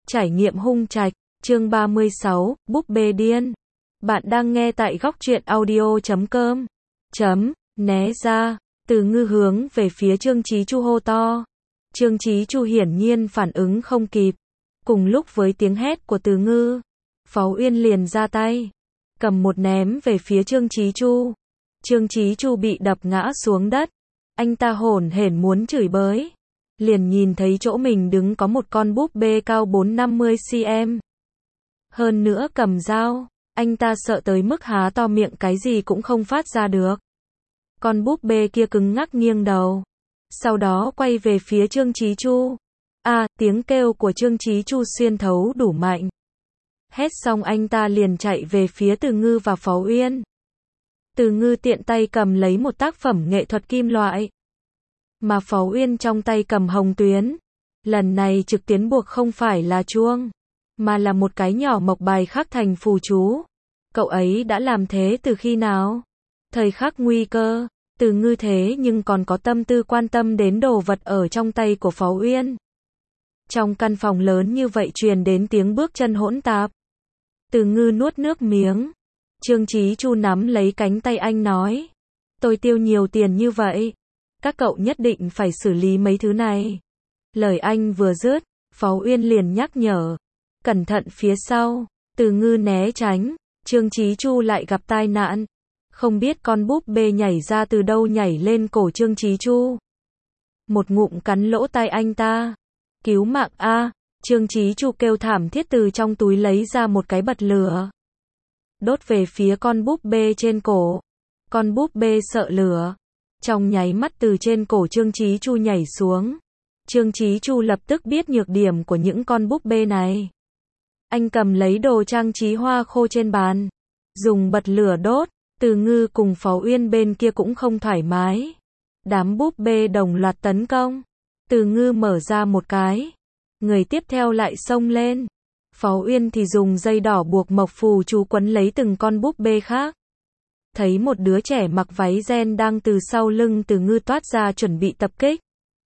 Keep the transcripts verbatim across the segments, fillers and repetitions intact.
Trải nghiệm hung trạch, chương ba mươi sáu, búp bê điên. Bạn đang nghe tại góc truyện audio chấm com. Chấm, né ra, Từ Ngư hướng về phía Trương Chí Chu hô to. Trương Chí Chu hiển nhiên phản ứng không kịp. Cùng lúc với tiếng hét của Từ Ngư, Phó Uyên liền ra tay, cầm một ném về phía Trương Chí Chu. Trương Chí Chu bị đập ngã xuống đất. Anh ta hổn hển muốn chửi bới. Liền nhìn thấy chỗ mình đứng có một con búp bê cao bốn năm mươi xăng-ti-mét. Hơn nữa cầm dao, anh ta sợ tới mức há to miệng cái gì cũng không phát ra được. Con búp bê kia cứng ngắc nghiêng đầu. Sau đó quay về phía Trương Chí Chu. À, tiếng kêu của Trương Chí Chu xuyên thấu đủ mạnh. Hét xong anh ta liền chạy về phía Từ Ngư và Phó Uyên. Từ Ngư tiện tay cầm lấy một tác phẩm nghệ thuật kim loại. Mà Phó Uyên trong tay cầm hồng tuyến. Lần này trực tiến buộc không phải là chuông, mà là một cái nhỏ mộc bài khắc thành phù chú. Cậu ấy đã làm thế từ khi nào? Thời khắc nguy cơ, Từ Ngư thế nhưng còn có tâm tư quan tâm đến đồ vật ở trong tay của Phó Uyên. Trong căn phòng lớn như vậy truyền đến tiếng bước chân hỗn tạp. Từ Ngư nuốt nước miếng. Trương Chí Chu nắm lấy cánh tay anh nói. Tôi tiêu nhiều tiền như vậy. Các cậu nhất định phải xử lý mấy thứ này. Lời anh vừa dứt, Phó Uyên liền nhắc nhở. Cẩn thận phía sau. Từ Ngư né tránh. Trương Chí Chu lại gặp tai nạn. Không biết con búp bê nhảy ra từ đâu nhảy lên cổ Trương Chí Chu. Một ngụm cắn lỗ tai anh ta. Cứu mạng a! Trương Chí Chu kêu thảm thiết từ trong túi lấy ra một cái bật lửa. Đốt về phía con búp bê trên cổ. Con búp bê sợ lửa. Trong nháy mắt từ trên cổ Trương Chí Chu nhảy xuống. Trương Chí Chu lập tức biết nhược điểm của những con búp bê này. Anh cầm lấy đồ trang trí hoa khô trên bàn. Dùng bật lửa đốt. Từ Ngư cùng Phó Uyên bên kia cũng không thoải mái. Đám búp bê đồng loạt tấn công. Từ Ngư mở ra một cái. Người tiếp theo lại xông lên. Phó Uyên thì dùng dây đỏ buộc mộc phù chú quấn lấy từng con búp bê khác. Thấy một đứa trẻ mặc váy ren đang từ sau lưng Từ Ngư toát ra chuẩn bị tập kích.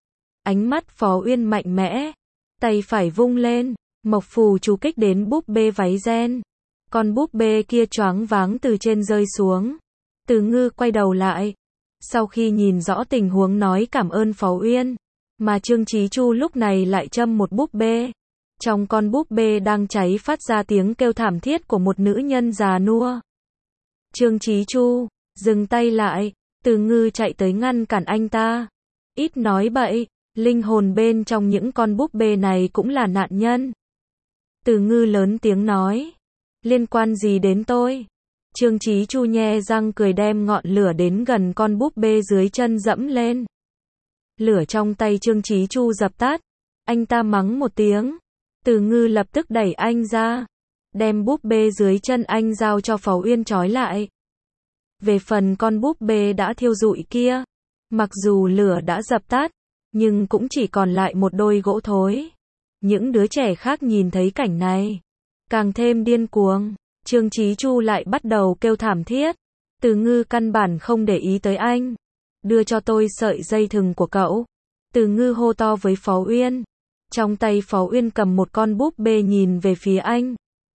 Ánh mắt Phó Uyên mạnh mẽ. Tay phải vung lên. Mộc phù chú kích đến búp bê váy ren. Con búp bê kia choáng váng từ trên rơi xuống. Từ Ngư quay đầu lại. Sau khi nhìn rõ tình huống nói cảm ơn Phó Uyên. Mà Trương Chí Chu lúc này lại châm một búp bê. Trong con búp bê đang cháy phát ra tiếng kêu thảm thiết của một nữ nhân già nua. Trương Chí Chu, dừng tay lại. Từ Ngư chạy tới ngăn cản anh ta. Ít nói bậy, linh hồn bên trong những con búp bê này cũng là nạn nhân. Từ Ngư lớn tiếng nói. Liên quan gì đến tôi? Trương Chí Chu nhe răng cười đem ngọn lửa đến gần con búp bê dưới chân dẫm lên. Lửa trong tay Trương Chí Chu dập tắt. Anh ta mắng một tiếng. Từ Ngư lập tức đẩy anh ra. Đem búp bê dưới chân anh giao cho Phó Uyên trói lại. Về phần con búp bê đã thiêu rụi kia. Mặc dù lửa đã dập tắt. Nhưng cũng chỉ còn lại một đôi gỗ thối. Những đứa trẻ khác nhìn thấy cảnh này. Càng thêm điên cuồng. Trương Chí Chu lại bắt đầu kêu thảm thiết. Từ Ngư căn bản không để ý tới anh. Đưa cho tôi sợi dây thừng của cậu. Từ Ngư hô to với Phó Uyên. Trong tay Phó Uyên cầm một con búp bê nhìn về phía anh.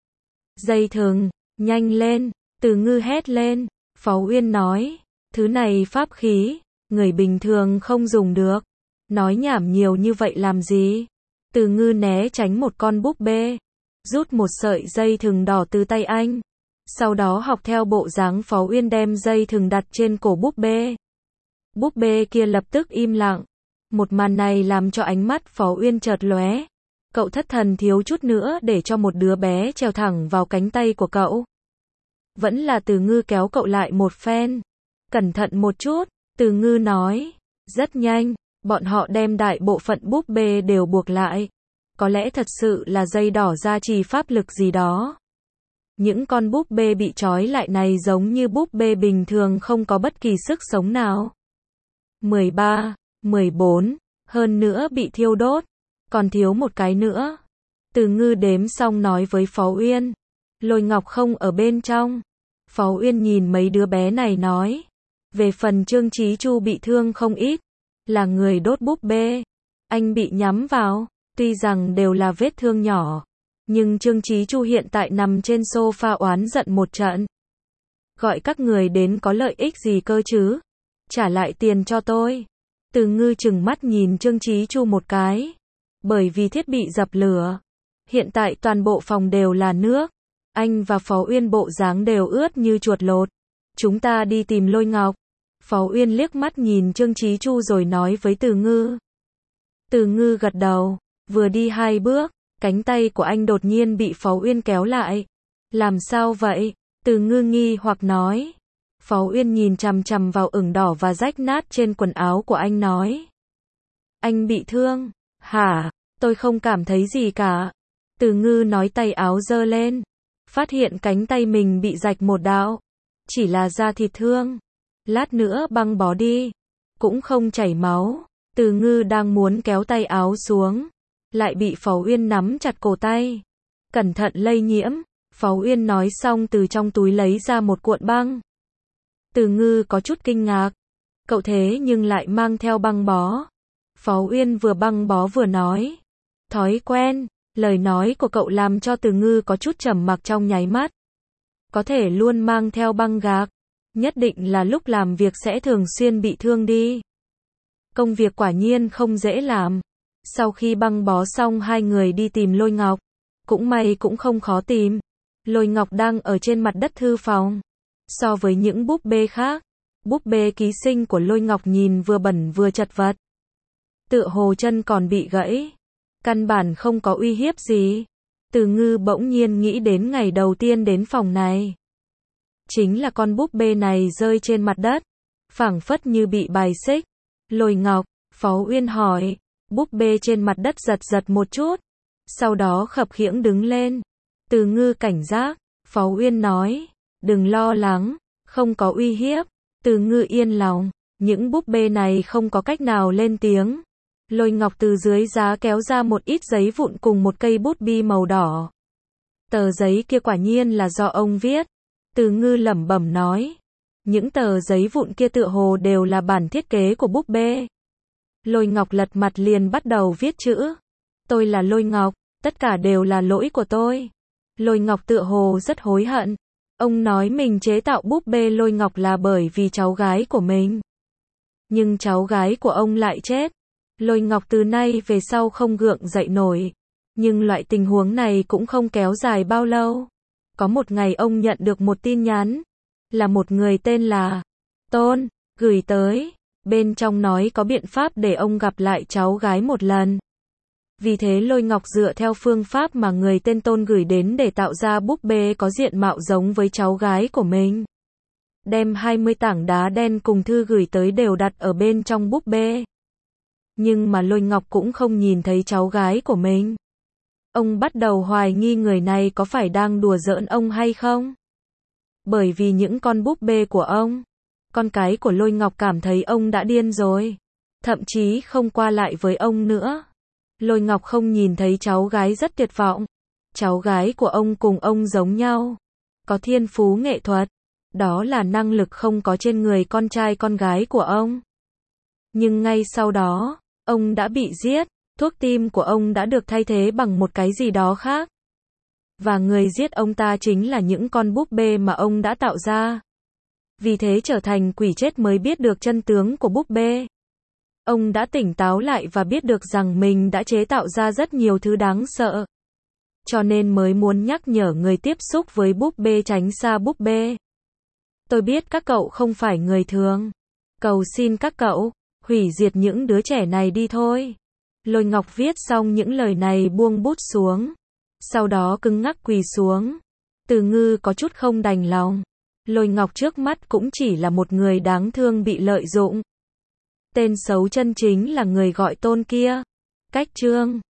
Dây thừng, nhanh lên. Từ Ngư hét lên. Phó Uyên nói. Thứ này pháp khí. Người bình thường không dùng được. Nói nhảm nhiều như vậy làm gì? Từ Ngư né tránh một con búp bê. Rút một sợi dây thừng đỏ từ tay anh. Sau đó học theo bộ dáng Phó Uyên đem dây thừng đặt trên cổ búp bê. Búp bê kia lập tức im lặng. Một màn này làm cho ánh mắt Phó Uyên chợt lóe. Cậu thất thần thiếu chút nữa để cho một đứa bé trèo thẳng vào cánh tay của cậu. Vẫn là Từ Ngư kéo cậu lại một phen. Cẩn thận một chút, Từ Ngư nói. Rất nhanh, bọn họ đem đại bộ phận búp bê đều buộc lại. Có lẽ thật sự là dây đỏ gia trì pháp lực gì đó. Những con búp bê bị trói lại này giống như búp bê bình thường không có bất kỳ sức sống nào. mười ba, mười bốn, hơn nữa bị thiêu đốt. Còn thiếu một cái nữa. Từ Ngư đếm xong nói với Phó Uyên. Lôi Ngọc không ở bên trong. Phó Uyên nhìn mấy đứa bé này nói. Về phần Trương Chí Chu bị thương không ít. Là người đốt búp bê. Anh bị nhắm vào. Tuy rằng đều là vết thương nhỏ, Nhưng Trương Chí Chu hiện tại nằm trên sofa oán giận một trận. Gọi các người đến có lợi ích gì cơ chứ? Trả lại tiền cho tôi. Từ Ngư trừng mắt nhìn Trương Chí Chu một cái. Bởi vì thiết bị dập lửa. Hiện tại toàn bộ phòng đều là nước. Anh và Phó Uyên bộ dáng đều ướt như chuột lột. Chúng ta đi tìm Lôi Ngọc. Phó Uyên liếc mắt nhìn Trương Chí Chu rồi nói với Từ Ngư. Từ Ngư gật đầu. Vừa đi hai bước, cánh tay của anh đột nhiên bị Phó Uyên kéo lại. Làm sao vậy? Từ Ngư nghi hoặc nói. Phó Uyên nhìn chằm chằm vào ửng đỏ và rách nát trên quần áo của anh nói. Anh bị thương? Hả? Tôi không cảm thấy gì cả. Từ Ngư nói tay áo giơ lên. Phát hiện cánh tay mình bị rạch một đạo. Chỉ là da thịt thương. Lát nữa băng bó đi. Cũng không chảy máu. Từ Ngư đang muốn kéo tay áo xuống. Lại bị Phó Uyên nắm chặt cổ tay. Cẩn thận lây nhiễm. Phó Uyên nói xong từ trong túi lấy ra một cuộn băng. Từ Ngư có chút kinh ngạc. Cậu thế nhưng lại mang theo băng bó. Phó Uyên vừa băng bó vừa nói. Thói quen. Lời nói của cậu làm cho Từ Ngư có chút trầm mặc trong nháy mắt. Có thể luôn mang theo băng gạc. Nhất định là lúc làm việc sẽ thường xuyên bị thương đi. Công việc quả nhiên không dễ làm. Sau khi băng bó xong hai người đi tìm Lôi Ngọc. Cũng may cũng không khó tìm. Lôi Ngọc đang ở trên mặt đất thư phòng. So với những búp bê khác, búp bê ký sinh của Lôi Ngọc nhìn vừa bẩn vừa chật vật. Tựa hồ chân còn bị gãy. Căn bản không có uy hiếp gì. Từ Ngư bỗng nhiên nghĩ đến ngày đầu tiên đến phòng này. Chính là con búp bê này rơi trên mặt đất. Phảng phất như bị bài xích. Lôi Ngọc, Phó Uyên hỏi. Búp bê trên mặt đất giật giật một chút. Sau đó khập khiễng đứng lên. Từ Ngư cảnh giác. Phó Uyên nói. Đừng lo lắng. Không có uy hiếp. Từ Ngư yên lòng. Những búp bê này không có cách nào lên tiếng. Lôi Ngọc từ dưới giá kéo ra một ít giấy vụn cùng một cây bút bi màu đỏ. Tờ giấy kia quả nhiên là do ông viết. Từ Ngư lẩm bẩm nói. Những tờ giấy vụn kia tựa hồ đều là bản thiết kế của búp bê. Lôi Ngọc lật mặt liền bắt đầu viết chữ. Tôi là Lôi Ngọc, tất cả đều là lỗi của tôi. Lôi Ngọc tựa hồ rất hối hận. Ông nói mình chế tạo búp bê Lôi Ngọc là bởi vì cháu gái của mình. Nhưng cháu gái của ông lại chết. Lôi Ngọc từ nay về sau không gượng dậy nổi. Nhưng loại tình huống này cũng không kéo dài bao lâu. Có một ngày ông nhận được một tin nhắn. Là một người tên là Tôn, gửi tới. Bên trong nói có biện pháp để ông gặp lại cháu gái một lần. Vì thế Lôi Ngọc dựa theo phương pháp mà người tên Tôn gửi đến để tạo ra búp bê có diện mạo giống với cháu gái của mình. Đem hai mươi tảng đá đen cùng thư gửi tới đều đặt ở bên trong búp bê. Nhưng mà Lôi Ngọc cũng không nhìn thấy cháu gái của mình. Ông bắt đầu hoài nghi người này có phải đang đùa giỡn ông hay không. Bởi vì những con búp bê của ông, con cái của Lôi Ngọc cảm thấy ông đã điên rồi. Thậm chí không qua lại với ông nữa. Lôi Ngọc không nhìn thấy cháu gái rất tuyệt vọng. Cháu gái của ông cùng ông giống nhau. Có thiên phú nghệ thuật. Đó là năng lực không có trên người con trai con gái của ông. Nhưng ngay sau đó, ông đã bị giết. Thuốc tim của ông đã được thay thế bằng một cái gì đó khác. Và người giết ông ta chính là những con búp bê mà ông đã tạo ra. Vì thế trở thành quỷ chết mới biết được chân tướng của búp bê. Ông đã tỉnh táo lại và biết được rằng mình đã chế tạo ra rất nhiều thứ đáng sợ. Cho nên mới muốn nhắc nhở người tiếp xúc với búp bê tránh xa búp bê. Tôi biết các cậu không phải người thường. Cầu xin các cậu, hủy diệt những đứa trẻ này đi thôi. Lôi Ngọc viết xong những lời này buông bút xuống. Sau đó cứng ngắc quỳ xuống. Từ Ngư có chút không đành lòng. Lôi Ngọc trước mắt cũng chỉ là một người đáng thương bị lợi dụng. Tên xấu chân chính là người gọi Tôn kia. Cách chương